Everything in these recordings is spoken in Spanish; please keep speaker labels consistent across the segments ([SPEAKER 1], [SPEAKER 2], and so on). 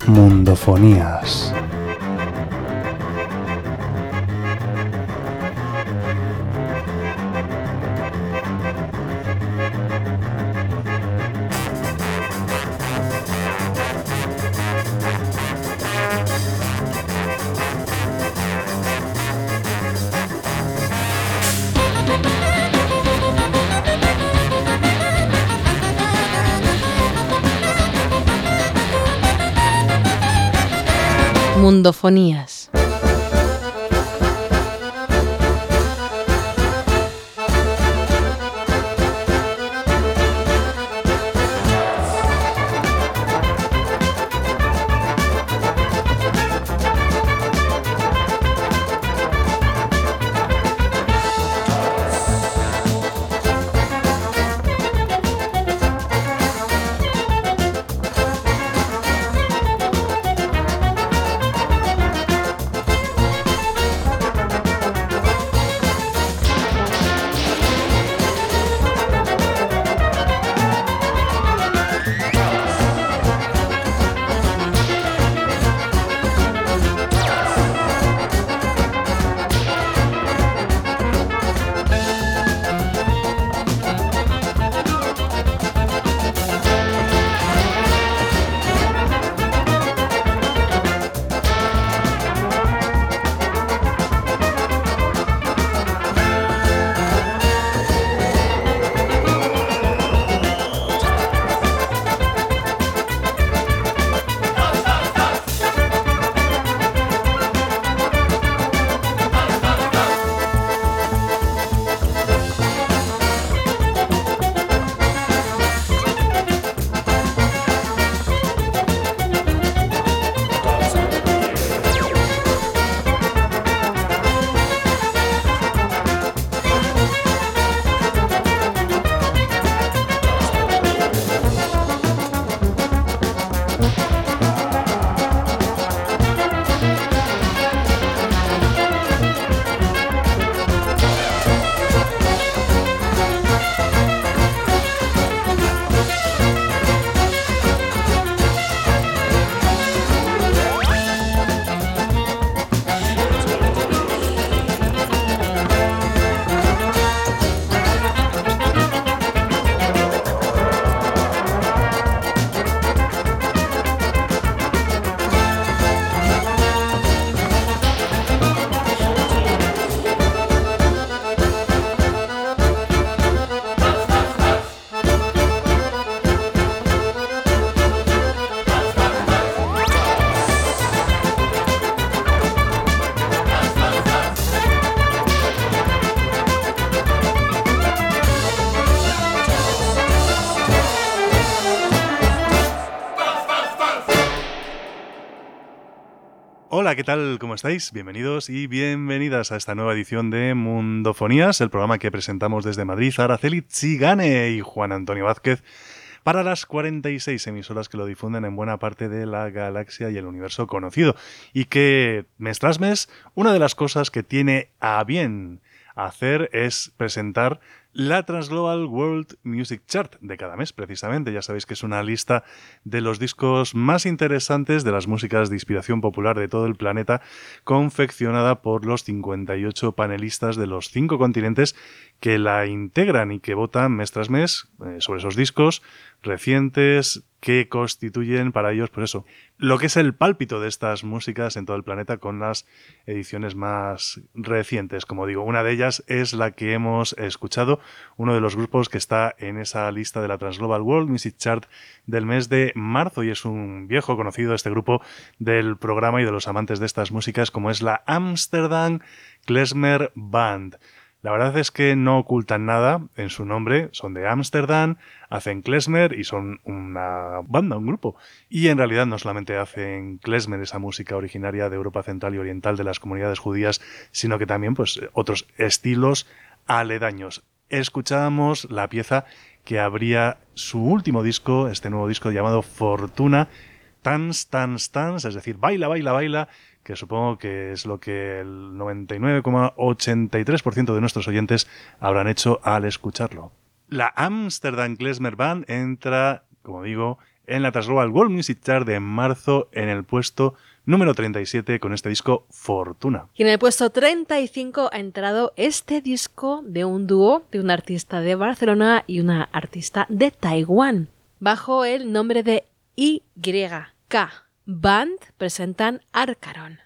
[SPEAKER 1] Mundofonías.
[SPEAKER 2] Mundofonías.
[SPEAKER 3] Hola, ¿qué tal? ¿Cómo estáis? Bienvenidos y bienvenidas a esta nueva edición de Mundofonías, el programa que presentamos desde Madrid, Araceli Txigane y Juan Antonio Vázquez, para las 46 emisoras que lo difunden en buena parte de la galaxia y el universo conocido. Y que, mes tras mes, una de las cosas que tiene a bien hacer es presentar la Transglobal World Music Chart de cada mes, precisamente. Ya sabéis que es una lista de los discos más interesantes de las músicas de inspiración popular de todo el planeta, confeccionada por los 58 panelistas de los 5 continentes que la integran y que votan mes tras mes sobre esos discos recientes que constituyen para ellos, pues eso, lo que es el pálpito de estas músicas en todo el planeta con las ediciones más recientes. Como digo, una de ellas es la que hemos escuchado, uno de los grupos que está en esa lista de la Transglobal World Music Chart del mes de marzo, y es un viejo conocido este grupo del programa y de los amantes de estas músicas, como es la Amsterdam Klezmer Band. La verdad es que no ocultan nada en su nombre, son de Ámsterdam, hacen klezmer y son una banda, un grupo. Y en realidad no solamente hacen klezmer, esa música originaria de Europa Central y Oriental de las comunidades judías, sino que también pues otros estilos aledaños. Escuchábamos la pieza que abría su último disco, este nuevo disco llamado Fortuna, Tans, Tans, Tans, es decir, baila, baila, baila, que supongo que es lo que el 99,83% de nuestros oyentes habrán hecho al escucharlo. La Amsterdam Klezmer Band entra, como digo, en la Transglobal World Music Chart de marzo en el puesto número 37 con este disco Fortuna.
[SPEAKER 1] Y en el puesto 35 ha entrado este disco de un dúo de un artista de Barcelona y una artista de Taiwán. Bajo el nombre de YK Band presentan Arcaron.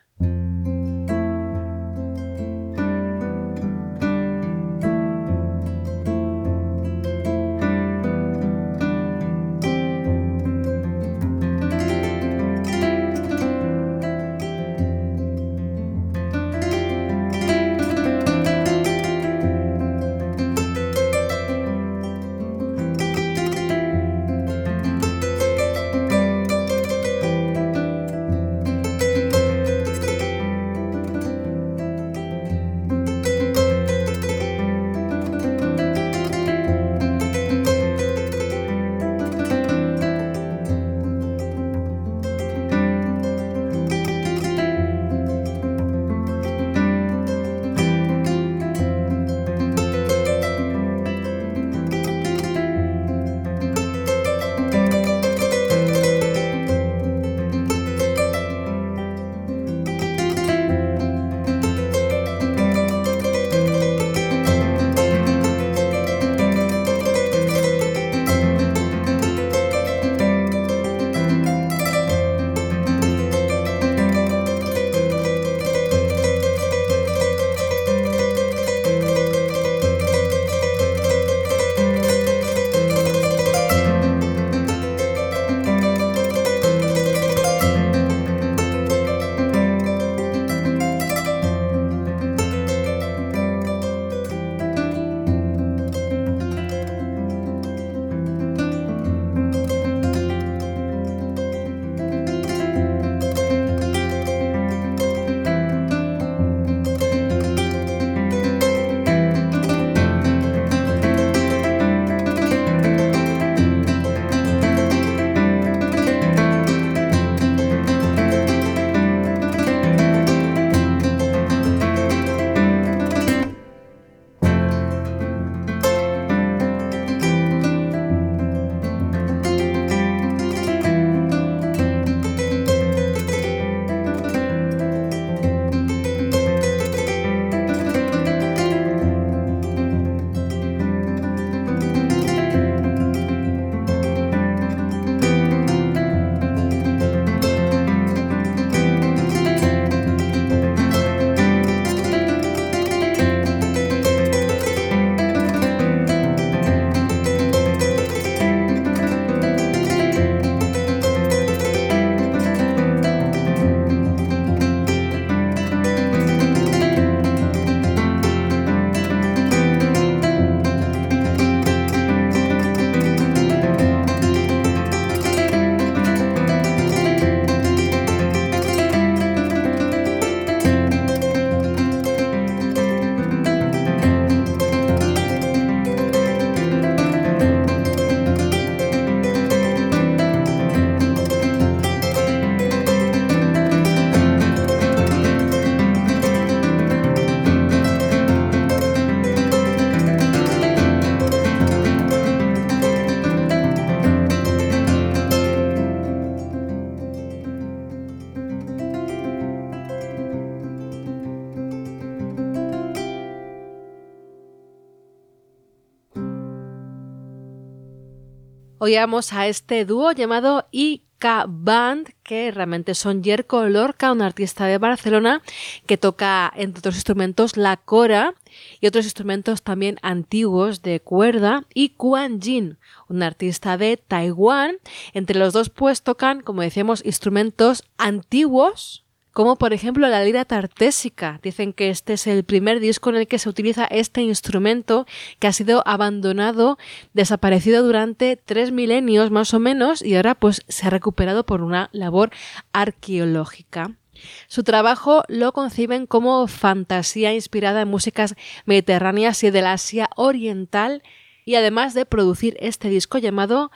[SPEAKER 1] Oíamos a este dúo llamado YK Band, que realmente son Yerko Lorca, un artista de Barcelona que toca, entre otros instrumentos, la cora y otros instrumentos también antiguos de cuerda, y Quan Jin, un artista de Taiwán. Entre los dos pues tocan, como decíamos, instrumentos antiguos, como por ejemplo la lira tartésica. Dicen que este es el primer disco en el que se utiliza este instrumento, que ha sido abandonado, desaparecido durante 3 milenios más o menos, y ahora pues se ha recuperado por una labor arqueológica. Su trabajo lo conciben como fantasía inspirada en músicas mediterráneas y del Asia Oriental, y además de producir este disco llamado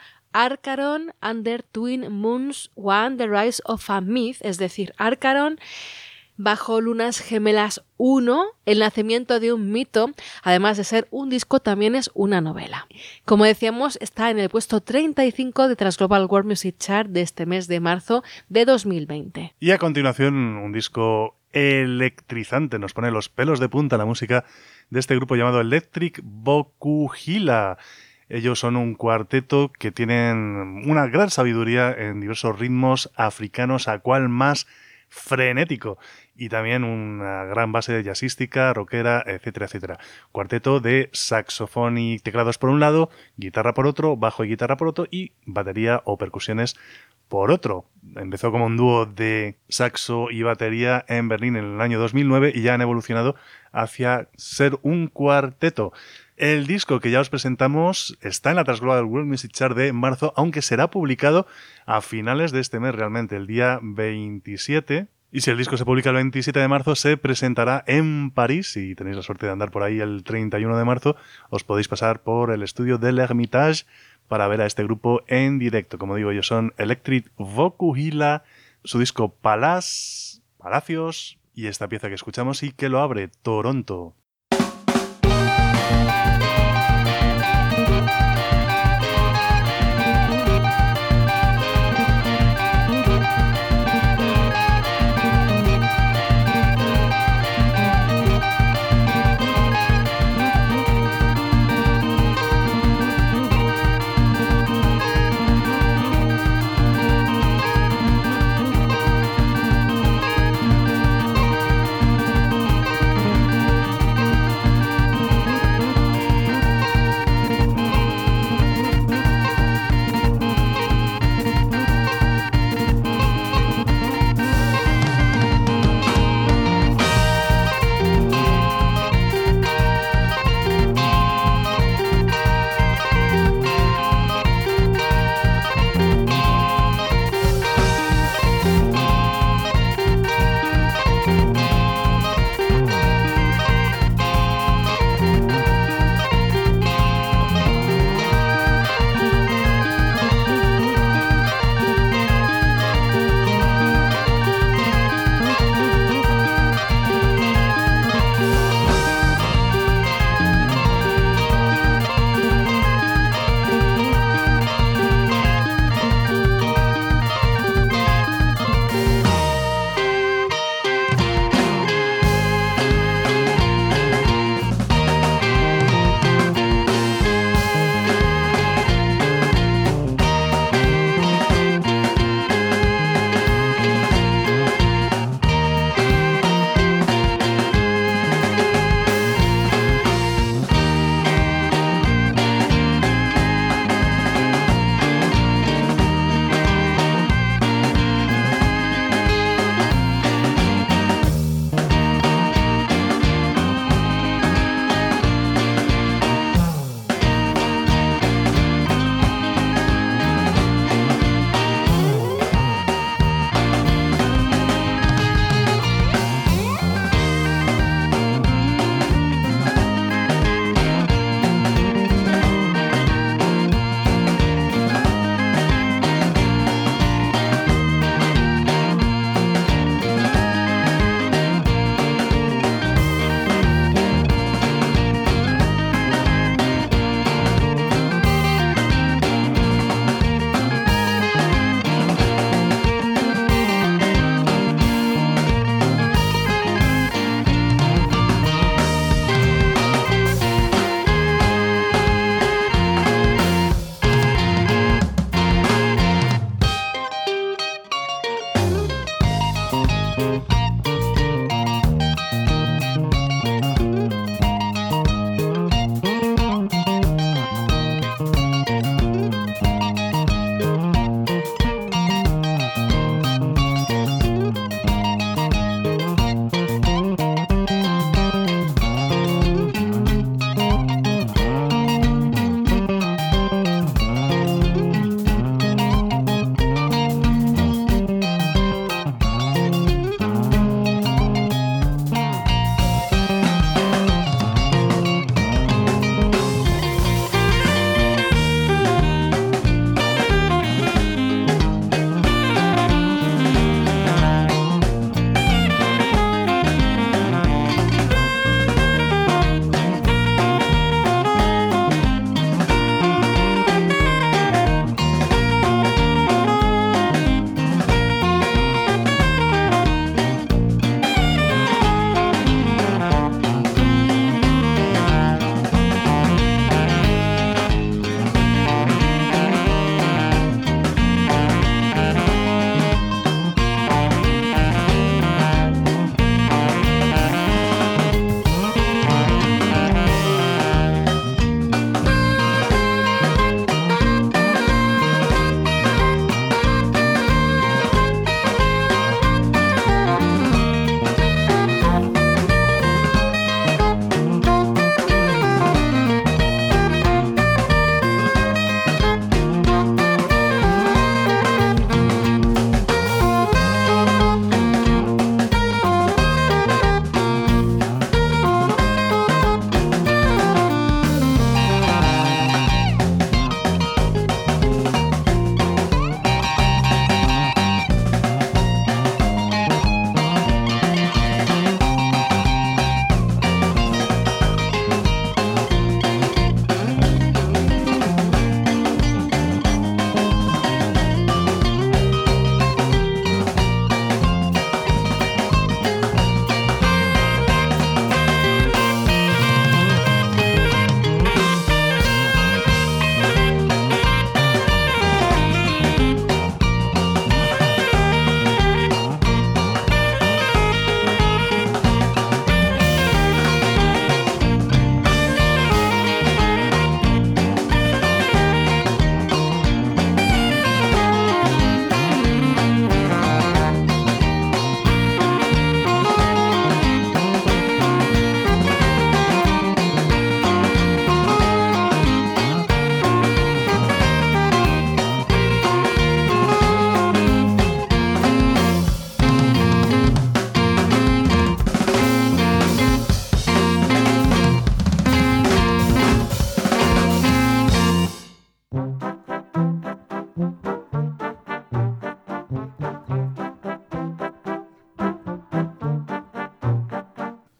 [SPEAKER 1] Arcaron Under Twin Moons One, The Rise of a Myth, es decir, Arcaron Bajo Lunas Gemelas 1, el nacimiento de un mito, además de ser un disco, también es una novela. Como decíamos, está en el puesto 35 de Trans Global World Music Chart de este mes de marzo de 2020.
[SPEAKER 3] Y a continuación, un disco electrizante, nos pone los pelos de punta la música de este grupo llamado Electric Vokuhila. Ellos son un cuarteto que tienen una gran sabiduría en diversos ritmos africanos, a cual más frenético, y también una gran base jazzística, rockera, etcétera, etcétera. Cuarteto de saxofón y teclados por un lado, guitarra por otro, bajo y guitarra por otro, y batería o percusiones por otro. Empezó como un dúo de saxo y batería en Berlín en el año 2009 y ya han evolucionado hacia ser un cuarteto. El disco que ya os presentamos está en la Trans Global World Music Chart de marzo, aunque será publicado a finales de este mes realmente, el día 27. Y si el disco se publica el 27 de marzo, se presentará en París. Si tenéis la suerte de andar por ahí el 31 de marzo, os podéis pasar por el estudio del Hermitage para ver a este grupo en directo. Como digo, ellos son Electric Vokuhila, su disco Palacios, y esta pieza que escuchamos y que lo abre Toronto.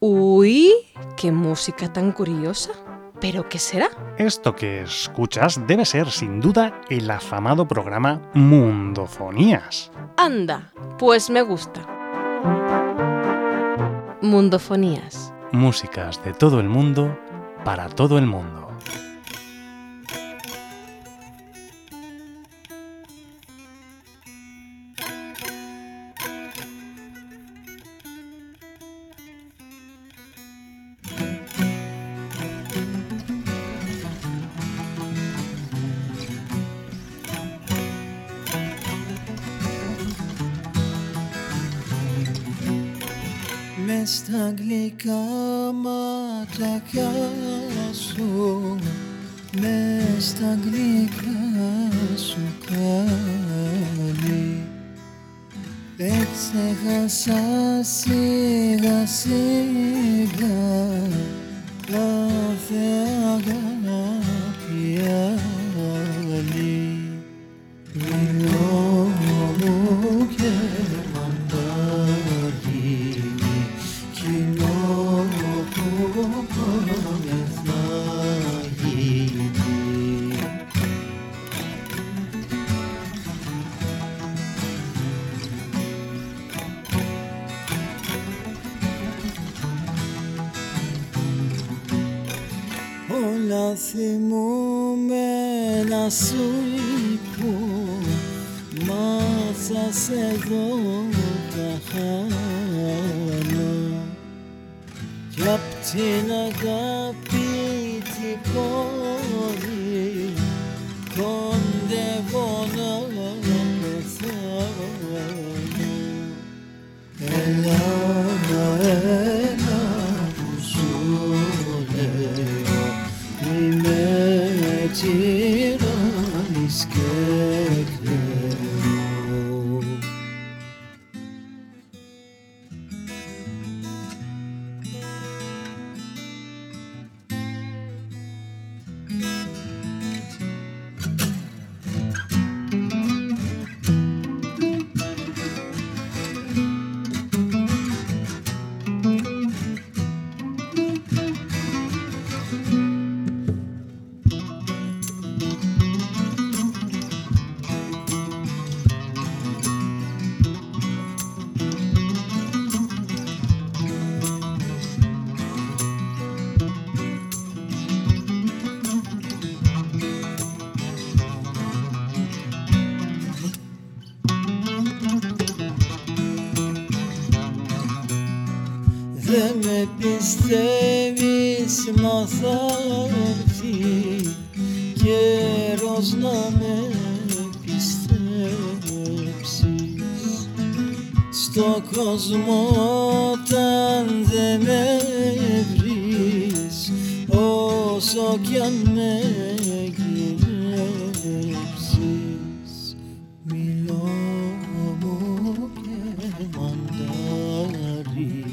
[SPEAKER 1] Uy, qué música tan curiosa. ¿Pero qué será?
[SPEAKER 3] Esto que escuchas debe ser, sin duda, el afamado programa Mundofonías.
[SPEAKER 1] Anda, pues me gusta. Mundofonías.
[SPEAKER 3] Músicas de todo el mundo, para todo el mundo.
[SPEAKER 2] Μες στα γλυκά ματάκια σου, μες στα γλυκά σου καλή, εξέχασα σιγά σιγά κάθε αγάπη άλλη. Μιλώ μου και όλα θυμούμαι να σου πω, μάτσα σε δω τα χάνω κι απ' την αγάπη την πόρη κοντεύω να πεθάνω. Έλα, έλα που σου λέω, μη με τυράννεις και κλαίω. Δεν με πιστεύεις, μα θα έρθει καιρός να με πιστέψεις. Στο κόσμο όταν δεν με βρεις, όσο κι αν με γυρέψεις, μιλώ μου και μαντάρι,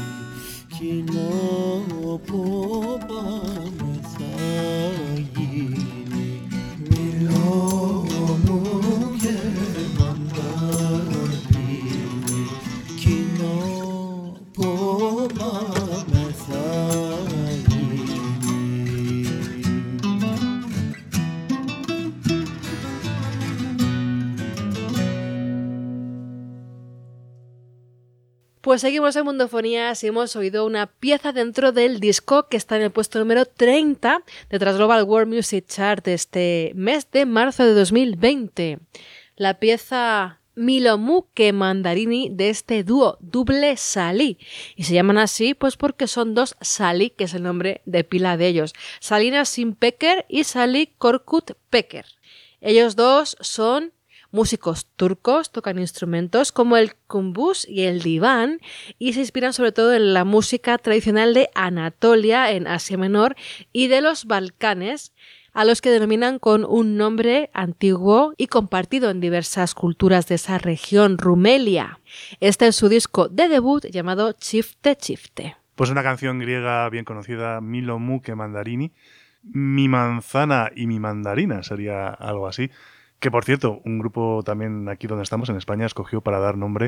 [SPEAKER 2] κοινό που πάμε θα γίνει. Μιλώ μου και μαντάρι, κοινό που πάμε θα γίνει.
[SPEAKER 1] Pues seguimos en Mundofonías y hemos oído una pieza dentro del disco que está en el puesto número 30 de Trans Global World Music Chart de este mes de marzo de 2020. La pieza Milomuke Mandarini de este dúo Double Sally. Y se llaman así pues porque son dos Sally, que es el nombre de pila de ellos. Salina Sinpeker y Sally Korkut Peker. Ellos dos son músicos turcos, tocan instrumentos como el kumbus y el diván y se inspiran sobre todo en la música tradicional de Anatolia, en Asia Menor, y de los Balcanes, a los que denominan con un nombre antiguo y compartido en diversas culturas de esa región, Rumelia. Este es su disco de debut llamado Chifte Chifte.
[SPEAKER 3] Pues una canción griega bien conocida, Milomuke Mandarini. Mi manzana y mi mandarina sería algo así. Que, por cierto, un grupo también aquí donde estamos, en España, escogió para dar nombre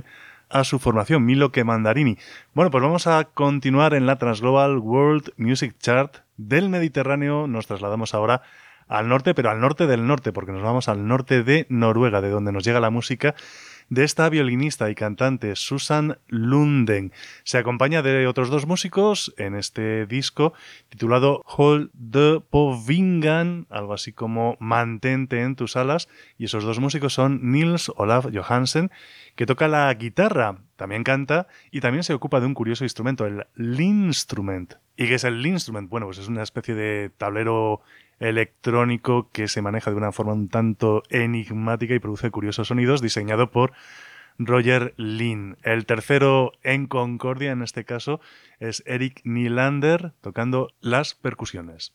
[SPEAKER 3] a su formación, Milo que Mandarini. Bueno, pues vamos a continuar en la Transglobal World Music Chart del Mediterráneo. Nos trasladamos ahora al norte, pero al norte del norte, porque nos vamos al norte de Noruega, de donde nos llega la música de esta violinista y cantante Susan Lunden. Se acompaña de otros dos músicos en este disco titulado Hold the Povingan, algo así como Mantente en tus alas, y esos dos músicos son Nils Olaf Johansen, que toca la guitarra, también canta y también se ocupa de un curioso instrumento, el Linstrument. ¿Y qué es el Linstrument? Bueno, pues es una especie de tablero electrónico que se maneja de una forma un tanto enigmática y produce curiosos sonidos, diseñado por Roger Lin. El tercero en concordia, en este caso, es Eric Nylander, tocando las percusiones.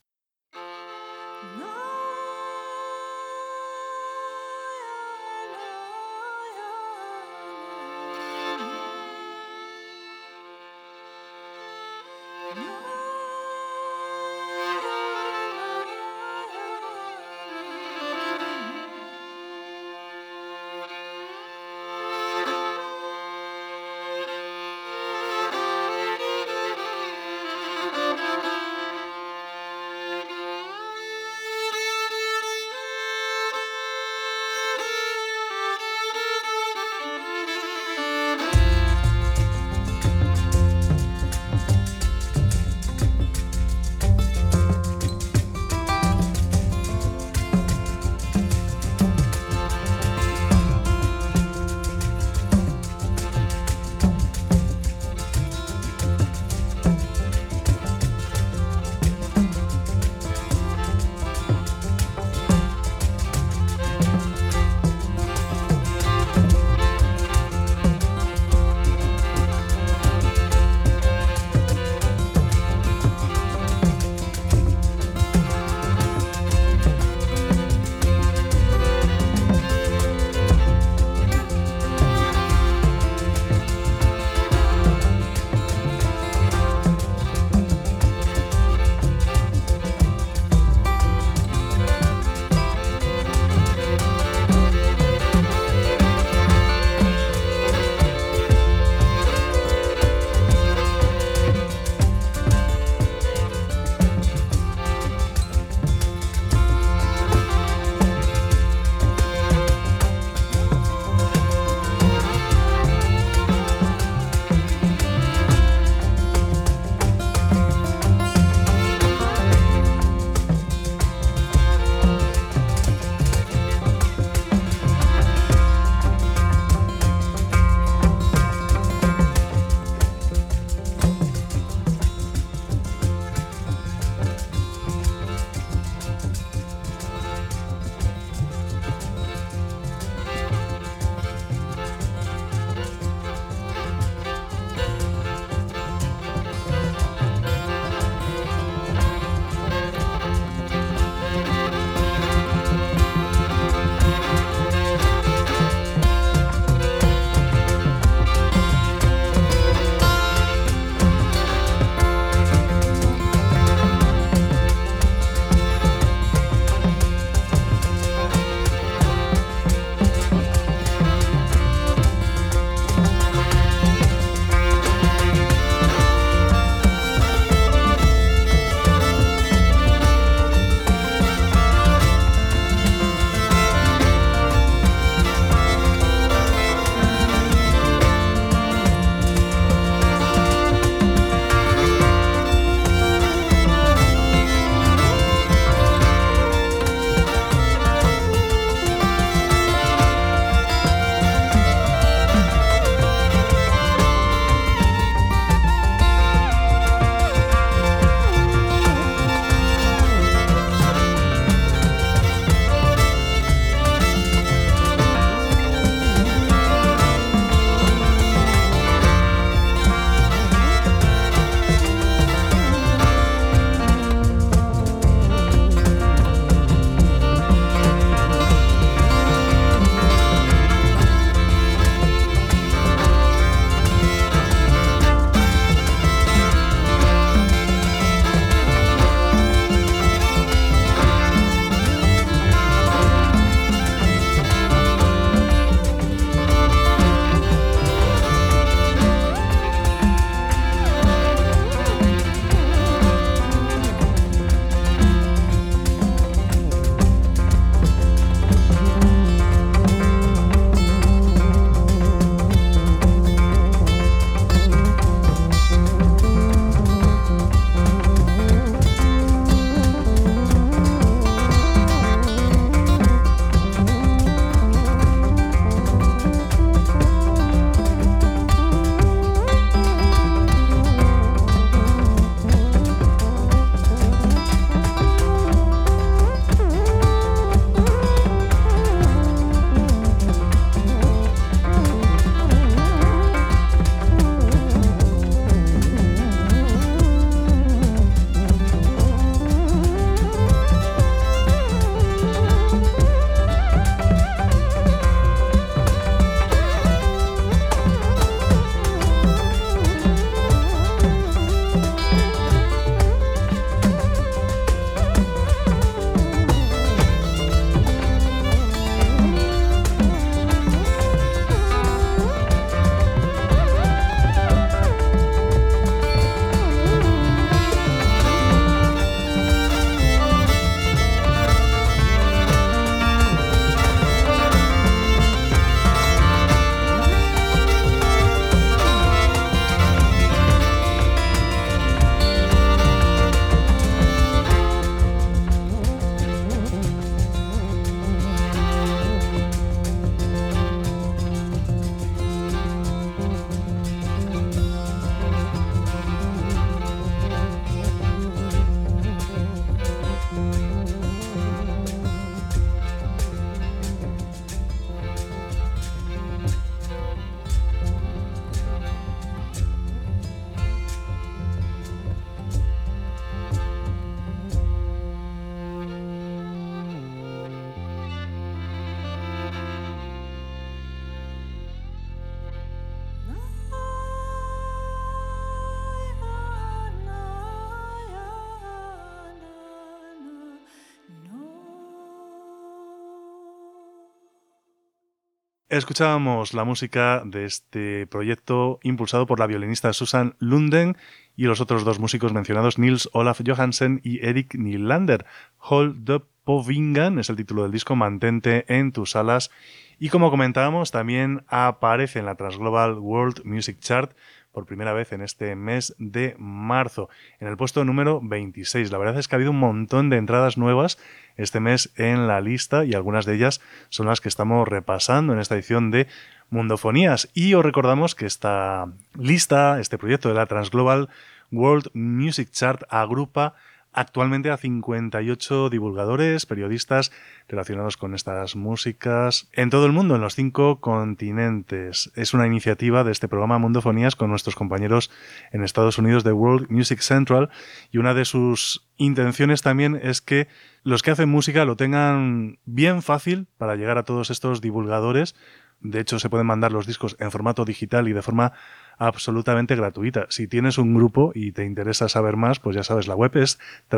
[SPEAKER 3] Escuchábamos la música de este proyecto impulsado por la violinista Susan Lunden y los otros dos músicos mencionados, Nils Olaf Johansen y Erik Nylander. Hold the Povingan es el título del disco, mantente en tus alas. Y como comentábamos, también aparece en la Transglobal World Music Chart por primera vez en este mes de marzo, en el puesto número 26. La verdad es que ha habido un montón de entradas nuevas este mes en la lista y algunas de ellas son las que estamos repasando en esta edición de Mundofonías. Y os recordamos que esta lista, este proyecto de la Transglobal World Music Chart, agrupa actualmente a 58 divulgadores, periodistas relacionados con estas músicas en todo el mundo, en los 5 continentes. Es una iniciativa de este programa Mundofonías con nuestros compañeros en Estados Unidos de World Music Central, y una de sus intenciones también es que los que hacen música lo tengan bien fácil para llegar a todos estos divulgadores. De hecho, se pueden mandar los discos en formato digital y de forma absolutamente gratuita. Si tienes un grupo y te interesa saber más, pues ya sabes, la web es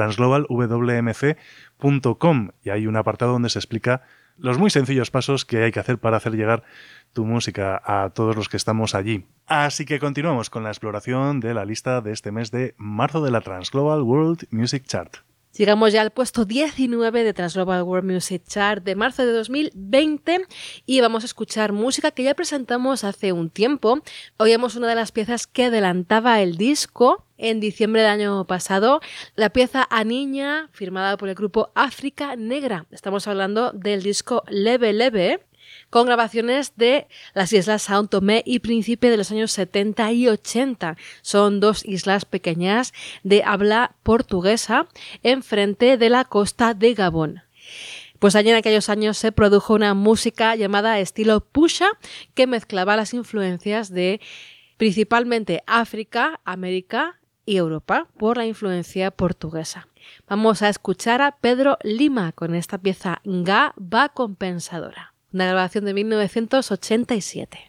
[SPEAKER 3] transglobalwmc.com y hay un apartado donde se explica los muy sencillos pasos que hay que hacer para hacer llegar tu música a todos los que estamos allí. Así que continuamos con la exploración de la lista de este mes de marzo de la Transglobal World Music Chart.
[SPEAKER 1] Llegamos ya al puesto 19 de Transglobal World Music Chart de marzo de 2020 y vamos a escuchar música que ya presentamos hace un tiempo. Oíamos una de las piezas que adelantaba el disco en diciembre del año pasado, la pieza A Niña, firmada por el grupo África Negra. Estamos hablando del disco Leve Leve, con grabaciones de las islas São Tomé y Príncipe de los años 70 y 80. Son dos islas pequeñas de habla portuguesa enfrente de la costa de Gabón. Pues allí en aquellos años se produjo una música llamada estilo Puxa, que mezclaba las influencias de principalmente África, América y Europa por la influencia portuguesa. Vamos a escuchar a Pedro Lima con esta pieza Nga Va Compensadora. Una grabación de 1987.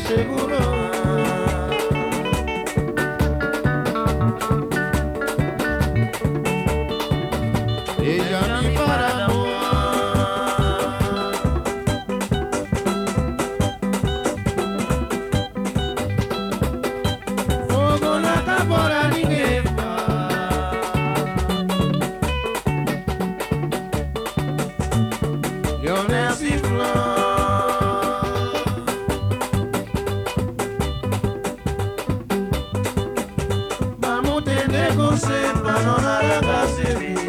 [SPEAKER 2] seguro. Ella mi paramour. Fogo na cabora ninguém faz. Eu nasci flor. Vamos ter negócio pra não largar servir.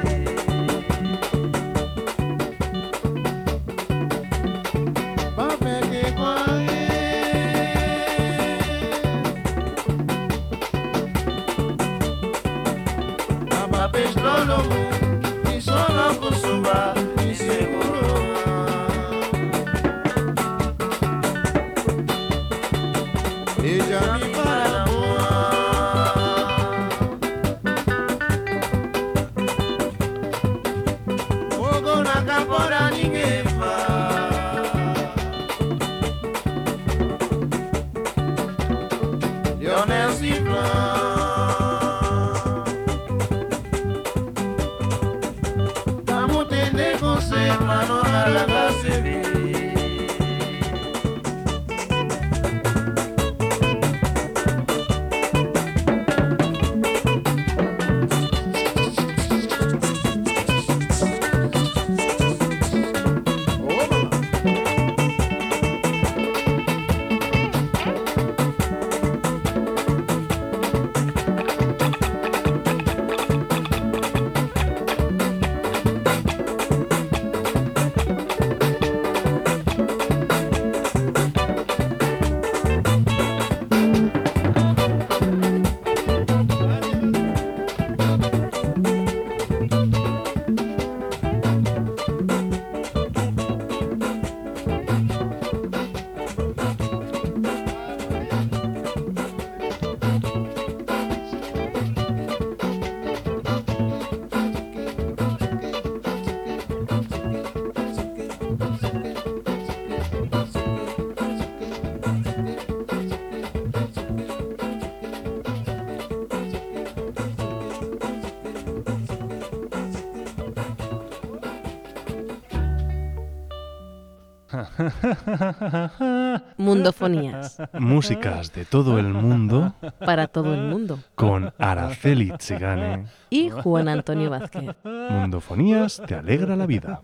[SPEAKER 1] Mundofonías.
[SPEAKER 3] Músicas de todo el mundo
[SPEAKER 1] Para todo el mundo.
[SPEAKER 3] con Araceli Tsigane.
[SPEAKER 1] Y Juan Antonio Vázquez.
[SPEAKER 3] Mundofonías te alegra la vida.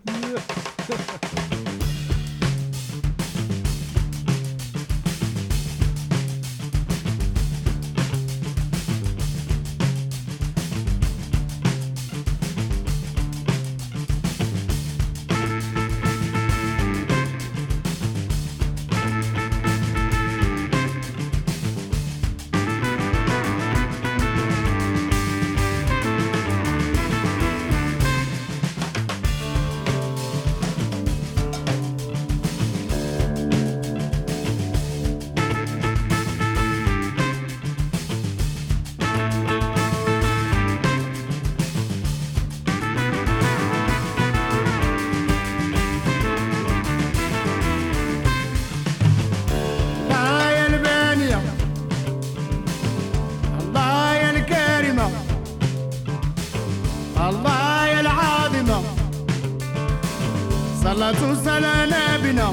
[SPEAKER 2] صلاة وسلام بنا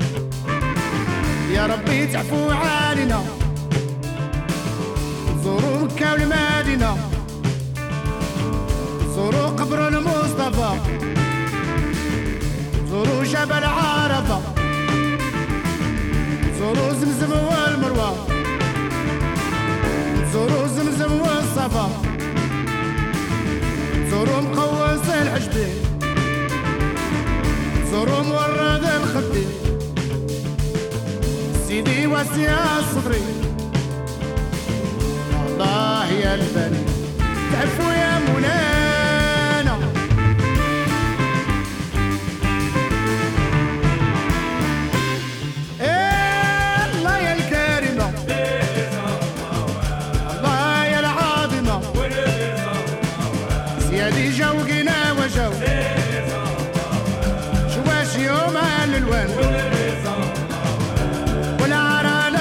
[SPEAKER 2] يا ربي تعفو علينا زوروا مكة والمدينة زوروا قبر المصطفى زوروا جبل عرفة زوروا زمزم والمروة زوروا زمزم والصفا زوروا مقوس الحجبين زوروا مورد الخدي سيدي واسع صدري الله يا البني تعفو يا مولانا الله يا الكريمة الله يا العظيمة سيادي جوقنا وجو شواش يوم الالوان والعرانة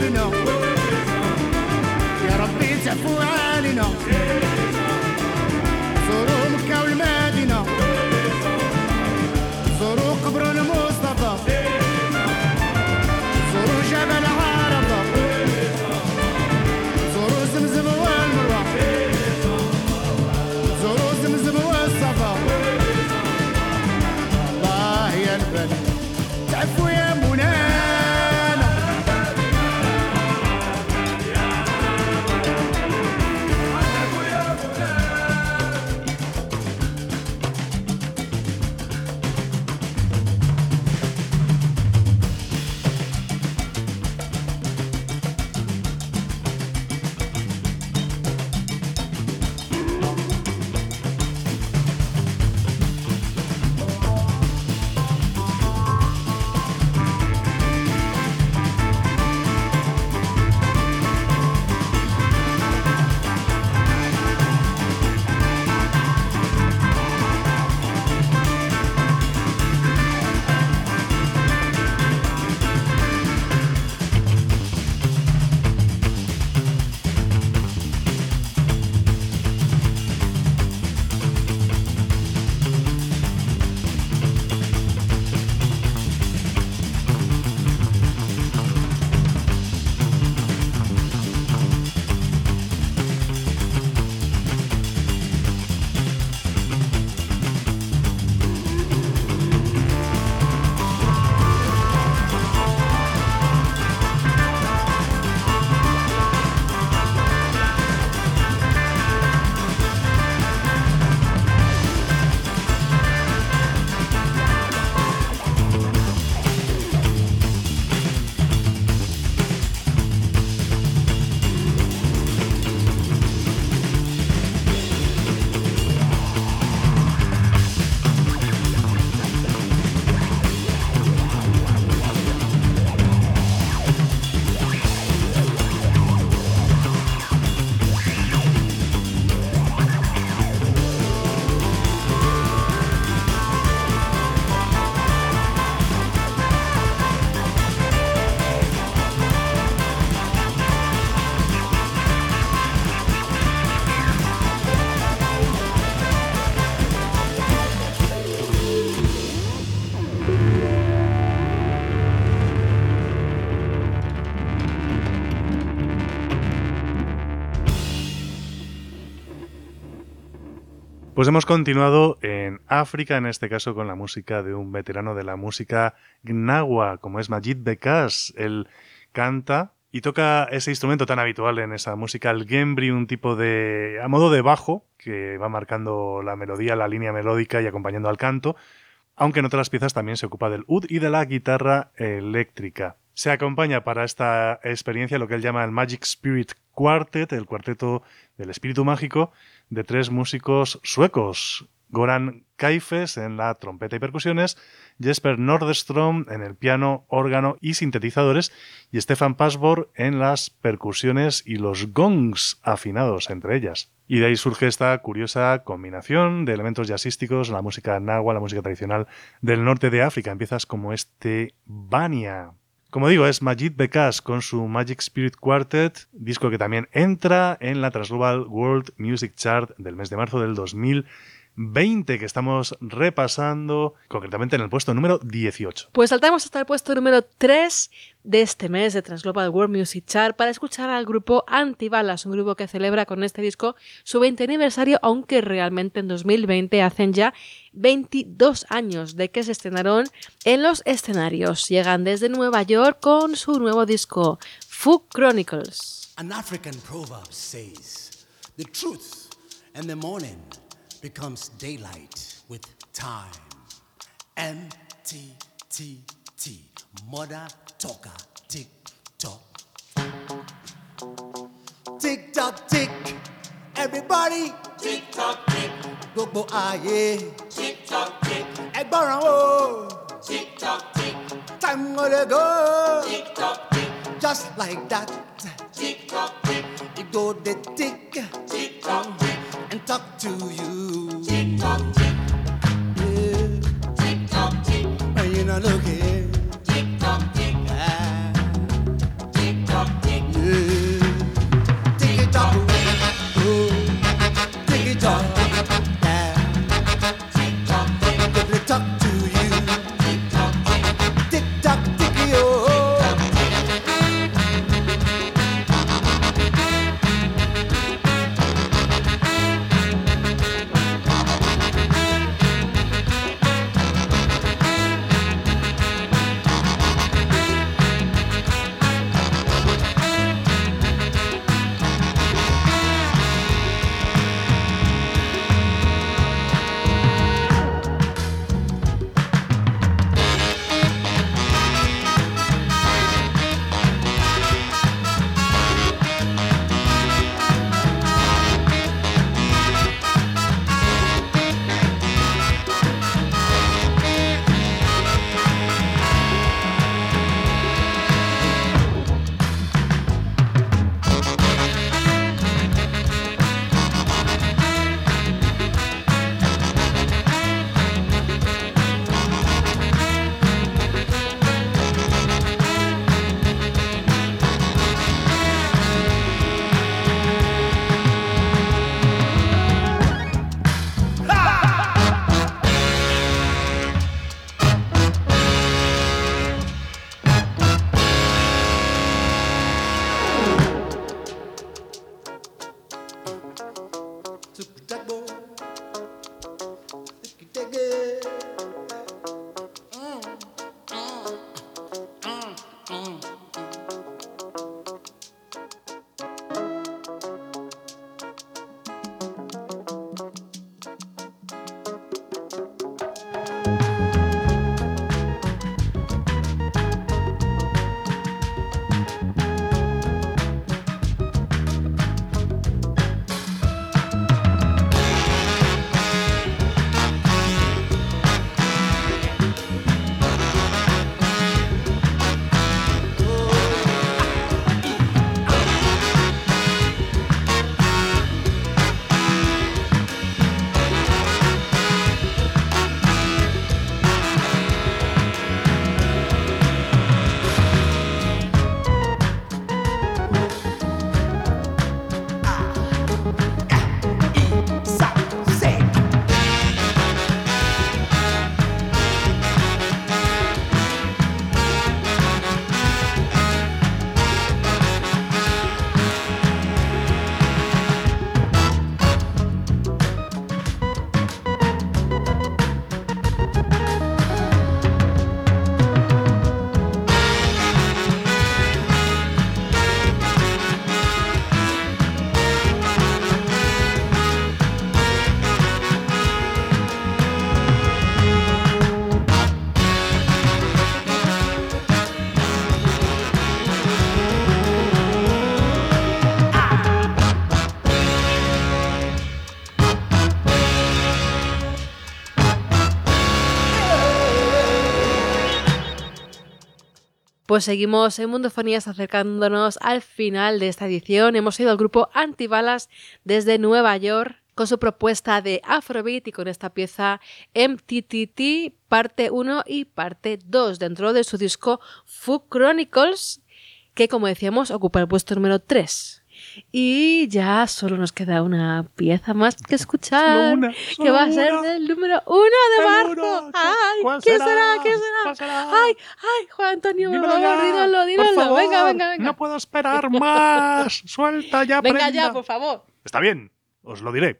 [SPEAKER 2] قلوبنا يا ربي تعفو علينا زوروا مكة والمدينة زوروا قبر المصطفى زوروا جبل عرفة زوروا زمزم والمروة زوروا زمزم والصفا الله يا البلد تعفو يا مولانا
[SPEAKER 3] Pues hemos continuado en África, en este caso con la música de un veterano de la música gnawa, como es Majid Bekas. Él canta y toca ese instrumento tan habitual en esa música, el gembri, un tipo de, a modo de bajo, que va marcando la melodía, la línea melódica y acompañando al canto, aunque en otras piezas también se ocupa del oud y de la guitarra eléctrica. Se acompaña para esta experiencia lo que él llama el Magic Spirit Quartet, el cuarteto del espíritu mágico, de 3 músicos suecos: Goran Kaifes en la trompeta y percusiones, Jesper Nordström en el piano, órgano y sintetizadores, y Stefan Pasborg en las percusiones y los gongs afinados entre ellas. Y de ahí surge esta curiosa combinación de elementos jazzísticos, la música nahua, la música tradicional del norte de África, en piezas como este Bania. Como digo, es Majid Bekas con su Magic Spirit Quartet, disco que también entra en la Transglobal World Music Chart del mes de marzo del 2020, que estamos repasando concretamente en el puesto número 18.
[SPEAKER 1] Pues saltamos hasta el puesto número 3 de este mes de Transglobal World Music Chart para escuchar al grupo Antibalas, un grupo que celebra con este disco su 20 aniversario, aunque realmente en 2020 hacen ya 22 años de que se estrenaron en los escenarios. Llegan desde Nueva York con su nuevo disco, Folk Chronicles.
[SPEAKER 4] An African proverb says, the truth in the morning becomes daylight with time. M-T-T-T, mother talker, tick-tock. Tick-tock, tick, everybody. Tick-tock, tick. Gbogbo ayé. Tick-tock, tick. Ẹgbọ́ràn o. Tick-tock, tick. Time gonna go. Tick-tock, tick. Just like that. Tick-tock, tick. It go the tick. Tick-tock, tick. And talk to you. Tick-tock, tick. Yeah. Tick-tock, tick. When you're not looking. Tick-tock, tick. Tick-tock,
[SPEAKER 1] Pues seguimos en Mundofonías acercándonos al final de esta edición. Hemos ido al grupo Antibalas desde Nueva York con su propuesta de Afrobeat y con esta pieza MTTT parte 1 y parte 2 dentro de su disco Foo Chronicles, que como decíamos ocupa el puesto número 3. Y ya solo nos queda una pieza más que escuchar, que va a ser del número 1 de marzo. ¡Ay! ¿Quién será?
[SPEAKER 3] ¿Cuál será?
[SPEAKER 1] ¡Ay! Juan Antonio, por favor, dímelo. Venga.
[SPEAKER 3] No puedo esperar más. Suelta ya,
[SPEAKER 1] venga
[SPEAKER 3] prenda.
[SPEAKER 1] ya, por favor.
[SPEAKER 3] Está bien, os lo diré.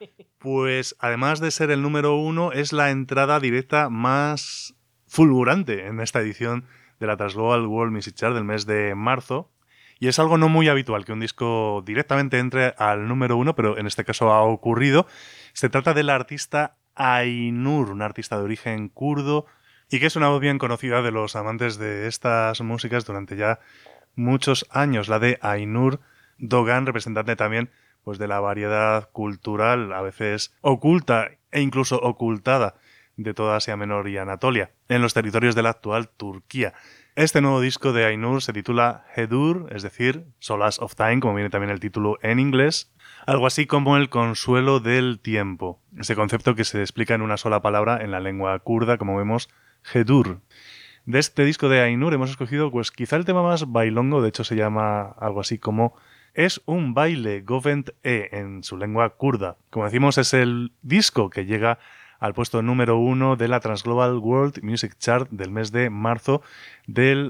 [SPEAKER 3] Pues además de ser el número 1, es la entrada directa más fulgurante en esta edición de la Transglobal World Music Chart del mes de marzo. Y es algo no muy habitual que un disco directamente entre al número 1, pero en este caso ha ocurrido. Se trata de la artista Aynur, una artista de origen kurdo y que es una voz bien conocida de los amantes de estas músicas durante ya muchos años. La de Aynur Doğan, representante también pues, de la variedad cultural, a veces oculta e incluso ocultada, de toda Asia Menor y Anatolia, en los territorios de la actual Turquía. Este nuevo disco de Aynur se titula Hedur, es decir, Solace of Time, como viene también el título en inglés, algo así como el consuelo del tiempo. Ese concepto que se explica en una sola palabra en la lengua kurda, como vemos, Hedur. De este disco de Aynur hemos escogido pues quizá el tema más bailongo, de hecho se llama algo así como Es un baile, Govent E, en su lengua kurda. Como decimos, es el disco que llega al puesto número 1 de la Transglobal World Music Chart del mes de marzo del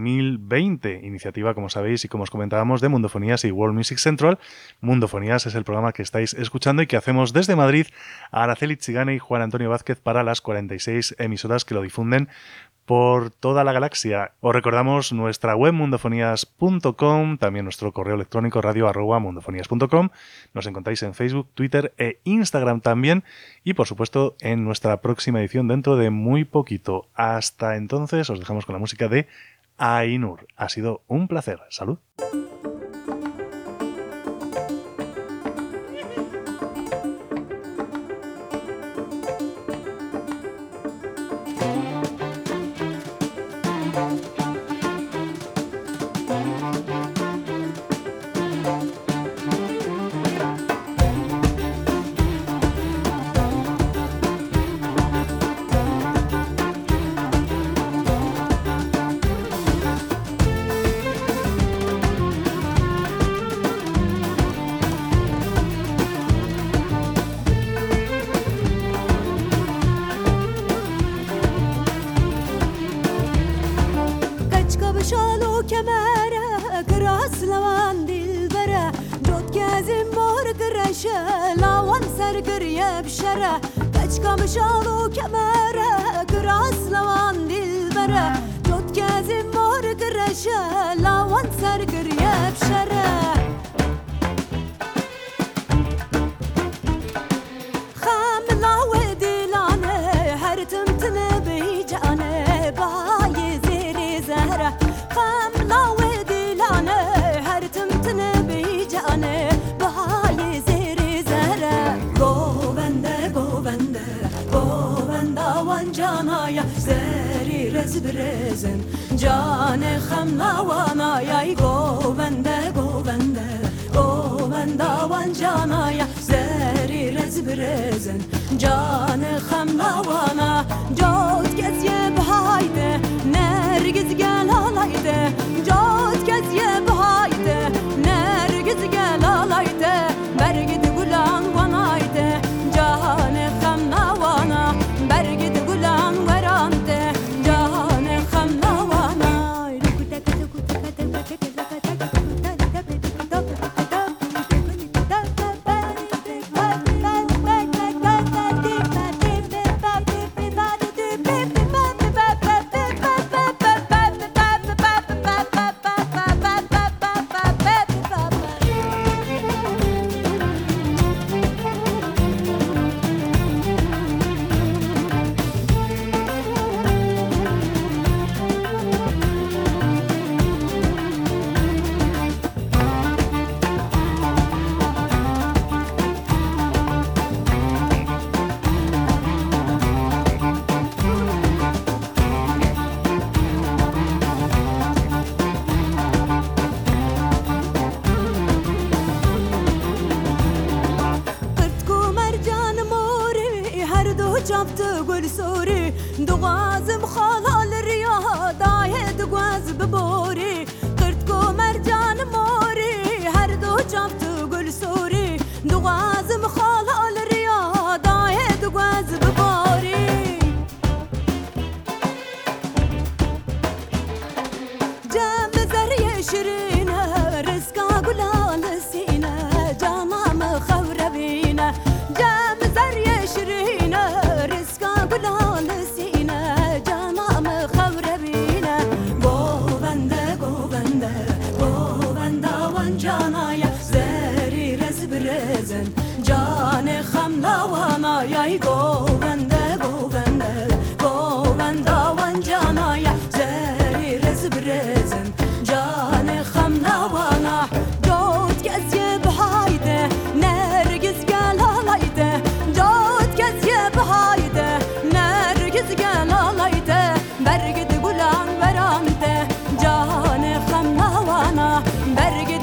[SPEAKER 3] 2020. Iniciativa, como sabéis y como os comentábamos, de Mundofonías y World Music Central. Mundofonías es el programa que estáis escuchando y que hacemos desde Madrid a Araceli Chigane y Juan Antonio Vázquez para las 46 emisoras que lo difunden por toda la galaxia. Os recordamos nuestra web mundofonías.com, también nuestro correo electrónico radio@mundofonías.com. Nos encontráis en Facebook, Twitter e Instagram también y por supuesto en nuestra próxima edición dentro de muy poquito. Hasta entonces os dejamos con la música de Aynur. Ha sido un placer. Salud.
[SPEAKER 5] Take it. دوازم خالال ریا دای دواز ببوری قرد کو مرجان موری هر دو جفت گل سوری دوازم خالال ریا دای دواز ببوری جام زری شیرینه رزقا گلال سینه جامم خوربینه جام زری شیرینه رزقا گلال سینه جامم خوربینه گوونده گوونده گوونده وان جانای زری رز برزن جان خملا وانای گوونده گوونده گوونده وان جانای زری رز برزن جان خملا وانا جوت گزی بهایده نرگز گلالایده جوت گزی بهایده نرگز گلالایده برگد گلان ورانده جان خملا وانا برگد